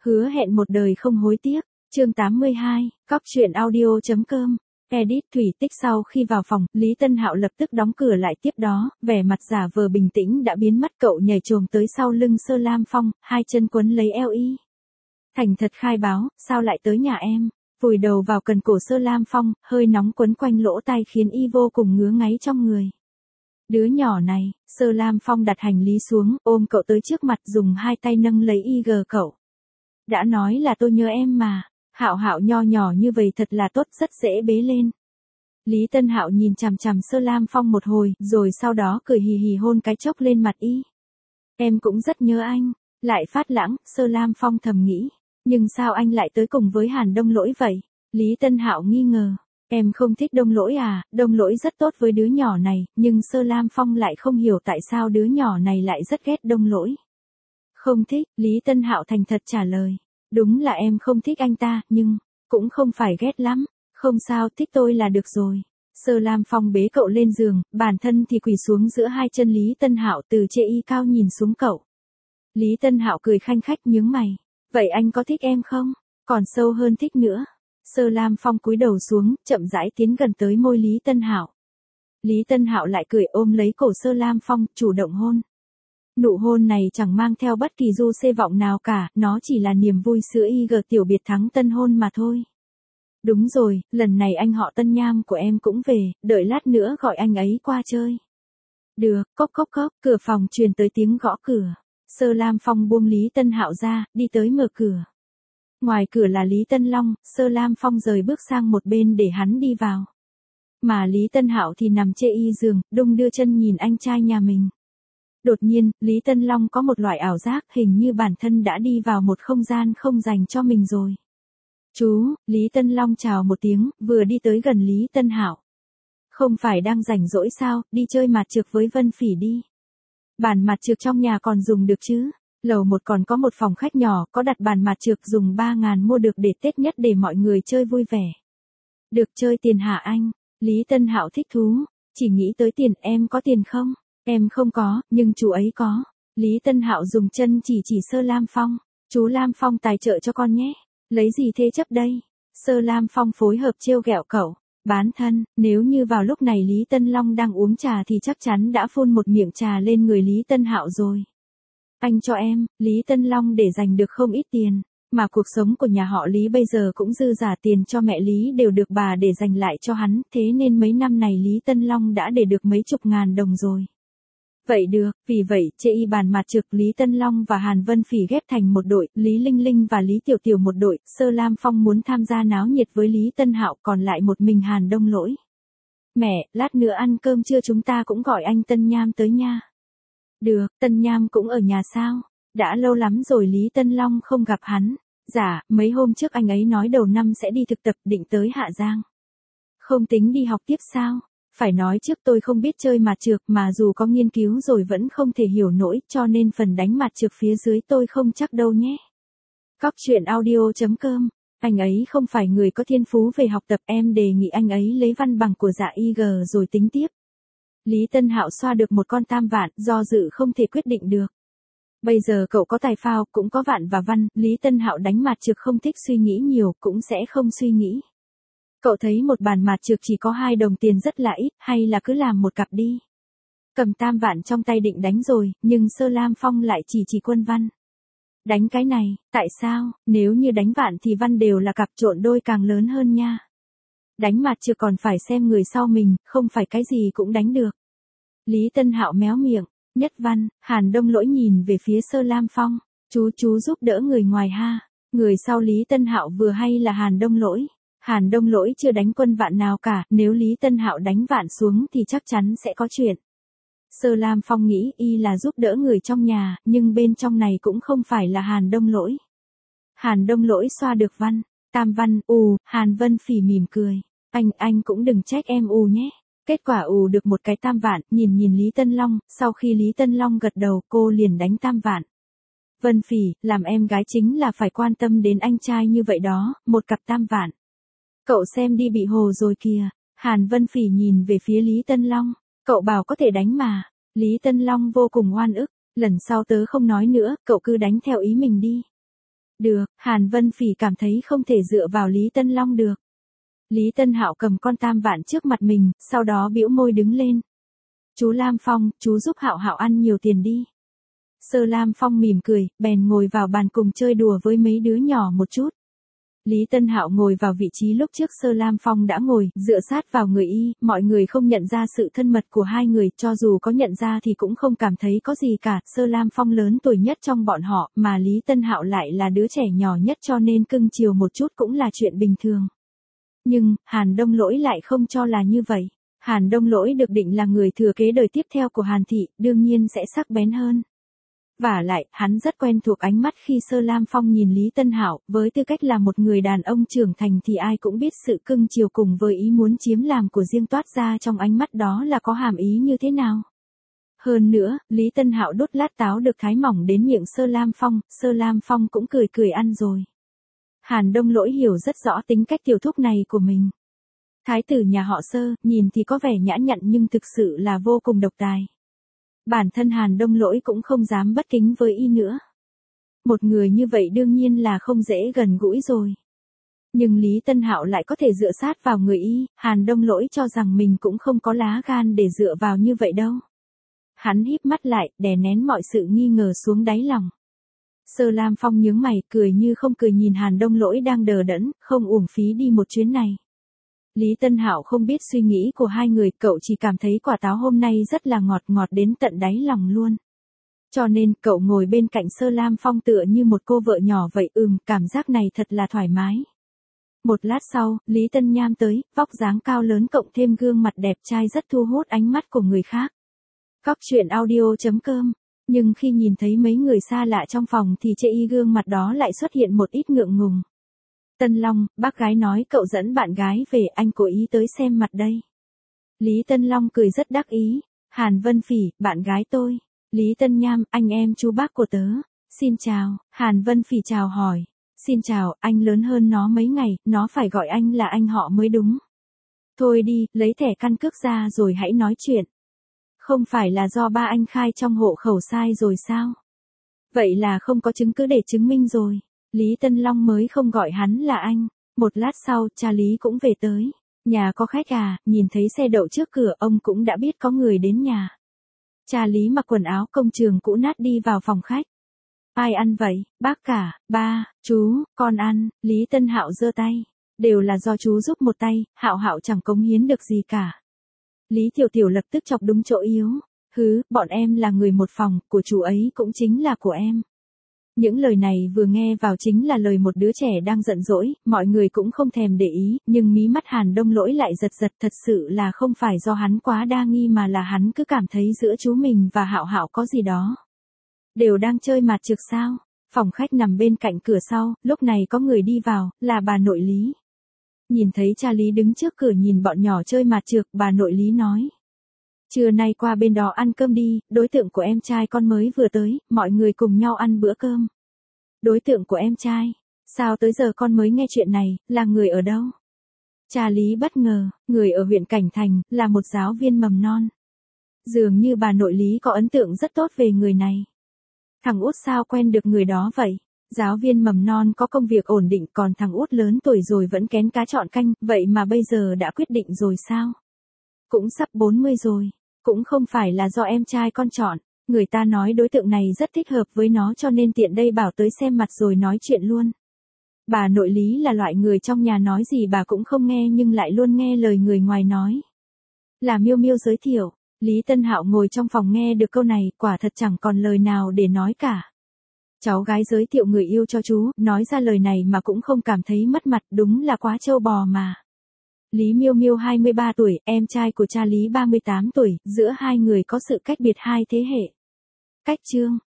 Hứa hẹn một đời không hối tiếc. Chương 82, Cóc truyện audio.com. Edit Thủy Tích. Sau khi vào phòng, Lý Tân Hạo lập tức đóng cửa lại, tiếp đó, vẻ mặt giả vờ bình tĩnh đã biến mất. Cậu nhảy chồm tới sau lưng Sơ Lam Phong, hai chân quấn lấy eo y. Thành thật khai báo, sao lại tới nhà em? Vùi đầu vào cần cổ Sơ Lam Phong, hơi nóng quấn quanh lỗ tai khiến y vô cùng ngứa ngáy trong người. Đứa nhỏ này, Sơ Lam Phong đặt hành lý xuống, ôm cậu tới trước mặt, dùng hai tay nâng lấy y gờ cậu. Đã nói là tôi nhớ em mà. Hạo Hạo nho nhỏ như vậy thật là tốt, rất dễ bế lên. Lý Tân Hạo nhìn chằm chằm Sơ Lam Phong một hồi, rồi sau đó cười hì hì hôn cái chốc lên mặt y. Em cũng rất nhớ anh. Lại phát lãng, Sơ Lam Phong thầm nghĩ. Nhưng sao anh lại tới cùng với Hàn Đông Lỗi vậy? Lý Tân Hạo nghi ngờ. Em không thích Đông Lỗi à? Đông Lỗi rất tốt với đứa nhỏ này, nhưng Sơ Lam Phong lại không hiểu tại sao đứa nhỏ này lại rất ghét Đông Lỗi. Không thích, Lý Tân Hạo thành thật trả lời. Đúng là em không thích anh ta, nhưng cũng không phải ghét lắm. Không sao, thích tôi là được rồi. Sơ Lam Phong bế cậu lên giường, bản thân thì quỳ xuống giữa hai chân Lý Tân Hạo, từ trên y cao nhìn xuống cậu. Lý Tân Hạo cười khanh khách nhướng mày. Vậy anh có thích em không? Còn sâu hơn thích nữa. Sơ Lam Phong cúi đầu xuống, chậm rãi tiến gần tới môi Lý Tân Hạo. Lý Tân Hạo lại cười ôm lấy cổ Sơ Lam Phong, chủ động hôn. Nụ hôn này chẳng mang theo bất kỳ du xê vọng nào cả, nó chỉ là niềm vui sữa IG tiểu biệt thắng tân hôn mà thôi. Đúng rồi, lần này anh họ Tân Nham của em cũng về, đợi lát nữa gọi anh ấy qua chơi. Được, cốc cốc cốc, cửa phòng truyền tới tiếng gõ cửa. Sơ Lam Phong buông Lý Tân Hạo ra, đi tới mở cửa. Ngoài cửa là Lý Tân Long, Sơ Lam Phong rời bước sang một bên để hắn đi vào. Mà Lý Tân Hạo thì nằm trên y giường, đung đưa chân nhìn anh trai nhà mình. Đột nhiên, Lý Tân Long có một loại ảo giác, hình như bản thân đã đi vào một không gian không dành cho mình rồi. Chú, Lý Tân Long chào một tiếng, vừa đi tới gần Lý Tân Hạo. Không phải đang rảnh rỗi sao, đi chơi mạt trược với Vân Phỉ đi. Bàn mạt trược trong nhà còn dùng được chứ? Lầu 1 còn có một phòng khách nhỏ, có đặt bàn mạt trược dùng 3.000 mua được để Tết nhất để mọi người chơi vui vẻ. Được chơi tiền hả anh? Lý Tân Hạo thích thú, chỉ nghĩ tới tiền, em có tiền không? Em không có, nhưng chú ấy có. Lý Tân Hạo dùng chân chỉ Sơ Lam Phong. Chú Lam Phong tài trợ cho con nhé. Lấy gì thế chấp đây? Sơ Lam Phong phối hợp trêu ghẹo cậu. Bán thân, nếu như vào lúc này Lý Tân Long đang uống trà thì chắc chắn đã phun một miệng trà lên người Lý Tân Hạo rồi. Anh cho em, Lý Tân Long để dành được không ít tiền. Mà cuộc sống của nhà họ Lý bây giờ cũng dư giả, tiền cho mẹ Lý đều được bà để dành lại cho hắn, thế nên mấy năm này Lý Tân Long đã để được mấy chục ngàn đồng rồi. Vậy được, vì vậy, chê y bàn mạt trược Lý Tân Long và Hàn Vân Phỉ ghép thành một đội, Lý Linh Linh và Lý Tiểu Tiểu một đội, Sơ Lam Phong muốn tham gia náo nhiệt với Lý Tân Hạo, còn lại một mình Hàn Đông Lỗi. Mẹ, lát nữa ăn cơm trưa chúng ta cũng gọi anh Tân Nham tới nha. Được, Tân Nham cũng ở nhà sao? Đã lâu lắm rồi Lý Tân Long không gặp hắn. Dạ, mấy hôm trước anh ấy nói đầu năm sẽ đi thực tập, định tới Hạ Giang. Không tính đi học tiếp sao? Phải nói trước tôi không biết chơi mạt trược, mà dù có nghiên cứu rồi vẫn không thể hiểu nổi, cho nên phần đánh mạt trược phía dưới tôi không chắc đâu nhé. Cóc truyện audio.com. Anh ấy không phải người có thiên phú về học tập, em đề nghị anh ấy lấy văn bằng của dạ IG rồi tính tiếp. Lý Tân Hạo xoa được một con tam vạn, do dự không thể quyết định được. Bây giờ cậu có tài phao, cũng có vạn và văn, Lý Tân Hạo đánh mạt trược không thích suy nghĩ nhiều, cũng sẽ không suy nghĩ. Cậu thấy một bàn mạt trược chỉ có 2 đồng tiền rất là ít, hay là cứ làm một cặp đi. Cầm tam vạn trong tay định đánh rồi, nhưng Sơ Lam Phong lại chỉ Quân Văn. Đánh cái này, tại sao? Nếu như đánh vạn thì văn đều là cặp, trộn đôi càng lớn hơn nha. Đánh mạt trược còn phải xem người sau mình, không phải cái gì cũng đánh được. Lý Tân Hạo méo miệng, nhất văn, Hàn Đông Lỗi nhìn về phía Sơ Lam Phong, chú giúp đỡ người ngoài ha. Người sau Lý Tân Hạo vừa hay là Hàn Đông Lỗi. Hàn Đông Lỗi chưa đánh quân vạn nào cả, nếu Lý Tân Hạo đánh vạn xuống thì chắc chắn sẽ có chuyện. Sơ Lam Phong nghĩ y là giúp đỡ người trong nhà, nhưng bên trong này cũng không phải là Hàn Đông Lỗi. Hàn Đông Lỗi xoa được văn, tam văn, Hàn Vân Phỉ mỉm cười. Anh cũng đừng trách em nhé. Kết quả được một cái tam vạn, nhìn Lý Tân Long, sau khi Lý Tân Long gật đầu cô liền đánh tam vạn. Vân Phỉ, làm em gái chính là phải quan tâm đến anh trai như vậy đó, một cặp tam vạn. Cậu xem đi bị hồ rồi kìa. Hàn Vân Phỉ nhìn về phía Lý Tân Long. Cậu bảo có thể đánh mà. Lý Tân Long vô cùng oan ức. Lần sau tớ không nói nữa, cậu cứ đánh theo ý mình đi. Được, Hàn Vân Phỉ cảm thấy không thể dựa vào Lý Tân Long được. Lý Tân Hạo cầm con tam vạn trước mặt mình, sau đó bĩu môi đứng lên. Chú Lam Phong, chú giúp Hạo Hạo ăn nhiều tiền đi. Sơ Lam Phong mỉm cười, bèn ngồi vào bàn cùng chơi đùa với mấy đứa nhỏ một chút. Lý Tân Hạo ngồi vào vị trí lúc trước Sơ Lam Phong đã ngồi, dựa sát vào người y, mọi người không nhận ra sự thân mật của hai người, cho dù có nhận ra thì cũng không cảm thấy có gì cả. Sơ Lam Phong lớn tuổi nhất trong bọn họ, mà Lý Tân Hạo lại là đứa trẻ nhỏ nhất cho nên cưng chiều một chút cũng là chuyện bình thường. Nhưng, Hàn Đông Lỗi lại không cho là như vậy. Hàn Đông Lỗi được định là người thừa kế đời tiếp theo của Hàn Thị, đương nhiên sẽ sắc bén hơn. Vả lại, hắn rất quen thuộc ánh mắt khi Sơ Lam Phong nhìn Lý Tân Hạo, với tư cách là một người đàn ông trưởng thành thì ai cũng biết sự cưng chiều cùng với ý muốn chiếm làm của riêng toát ra trong ánh mắt đó là có hàm ý như thế nào. Hơn nữa, Lý Tân Hạo đốt lát táo được thái mỏng đến miệng Sơ Lam Phong cũng cười cười ăn rồi. Hàn Đông Lỗi hiểu rất rõ tính cách tiểu thúc này của mình. Thái tử nhà họ Sơ, nhìn thì có vẻ nhã nhặn nhưng thực sự là vô cùng độc tài. Bản thân Hàn Đông Lỗi cũng không dám bất kính với y nữa. Một người như vậy đương nhiên là không dễ gần gũi rồi. Nhưng Lý Tân Hạo lại có thể dựa sát vào người y, Hàn Đông Lỗi cho rằng mình cũng không có lá gan để dựa vào như vậy đâu. Hắn híp mắt lại, đè nén mọi sự nghi ngờ xuống đáy lòng. Sơ Lam Phong nhướng mày, cười như không cười nhìn Hàn Đông Lỗi đang đờ đẫn, không uổng phí đi một chuyến này. Lý Tân Hạo không biết suy nghĩ của hai người, cậu chỉ cảm thấy quả táo hôm nay rất là ngọt ngọt đến tận đáy lòng luôn. Cho nên, cậu ngồi bên cạnh Sơ Lam Phong tựa như một cô vợ nhỏ vậy, cảm giác này thật là thoải mái. Một lát sau, Lý Tân Nham tới, vóc dáng cao lớn cộng thêm gương mặt đẹp trai rất thu hút ánh mắt của người khác. Cóc truyện audio.com. Nhưng khi nhìn thấy mấy người xa lạ trong phòng thì trên y gương mặt đó lại xuất hiện một ít ngượng ngùng. Tân Long, bác gái nói cậu dẫn bạn gái về, anh cố ý tới xem mặt đây. Lý Tân Long cười rất đắc ý. Hàn Vân Phỉ, bạn gái tôi. Lý Tân Nham, anh em chú bác của tớ. Xin chào. Hàn Vân Phỉ chào hỏi. Xin chào, anh lớn hơn nó mấy ngày, nó phải gọi anh là anh họ mới đúng. Thôi đi, lấy thẻ căn cước ra rồi hãy nói chuyện. Không phải là do ba anh khai trong hộ khẩu sai rồi sao? Vậy là không có chứng cứ để chứng minh rồi. Lý Tân Long mới không gọi hắn là anh. Một lát sau, cha Lý cũng về tới. Nhà có khách à, nhìn thấy xe đậu trước cửa ông cũng đã biết có người đến nhà. Cha Lý mặc quần áo công trường cũ nát đi vào phòng khách. Ai ăn vậy, bác cả, ba, chú, con ăn. Lý Tân Hạo giơ tay. Đều là do chú giúp một tay, Hạo Hạo chẳng cống hiến được gì cả. Lý Tiểu Tiểu lập tức chọc đúng chỗ yếu. Bọn em là người một phòng, của chú ấy cũng chính là của em. Những lời này vừa nghe vào chính là lời một đứa trẻ đang giận dỗi, mọi người cũng không thèm để ý, nhưng mí mắt Hàn Đông Lỗi lại giật giật, thật sự là không phải do hắn quá đa nghi mà là hắn cứ cảm thấy giữa chú mình và Hạo Hạo có gì đó. Đều đang chơi mạt trược sao? Phòng khách nằm bên cạnh cửa sau, lúc này có người đi vào, là bà nội Lý. Nhìn thấy cha Lý đứng trước cửa nhìn bọn nhỏ chơi mạt trược, bà nội Lý nói. Trưa nay qua bên đó ăn cơm đi, đối tượng của em trai con mới vừa tới, mọi người cùng nhau ăn bữa cơm. Đối tượng của em trai? Sao tới giờ con mới nghe chuyện này, là người ở đâu? Cha Lý bất ngờ, người ở huyện Cảnh Thành, là một giáo viên mầm non. Dường như bà nội Lý có ấn tượng rất tốt về người này. Thằng út sao quen được người đó vậy? Giáo viên mầm non có công việc ổn định, còn thằng út lớn tuổi rồi vẫn kén cá chọn canh, vậy mà bây giờ đã quyết định rồi sao? Cũng sắp 40 rồi, cũng không phải là do em trai con chọn, người ta nói đối tượng này rất thích hợp với nó cho nên tiện đây bảo tới xem mặt rồi nói chuyện luôn. Bà nội Lý là loại người trong nhà nói gì bà cũng không nghe nhưng lại luôn nghe lời người ngoài nói. Là Miêu Miêu giới thiệu, Lý Tân Hạo ngồi trong phòng nghe được câu này, quả thật chẳng còn lời nào để nói cả. Cháu gái giới thiệu người yêu cho chú, nói ra lời này mà cũng không cảm thấy mất mặt, đúng là quá trâu bò mà. Lý Miêu Miêu 23 tuổi, em trai của cha Lý 38 tuổi, giữa hai người có sự cách biệt hai thế hệ. Cách chương,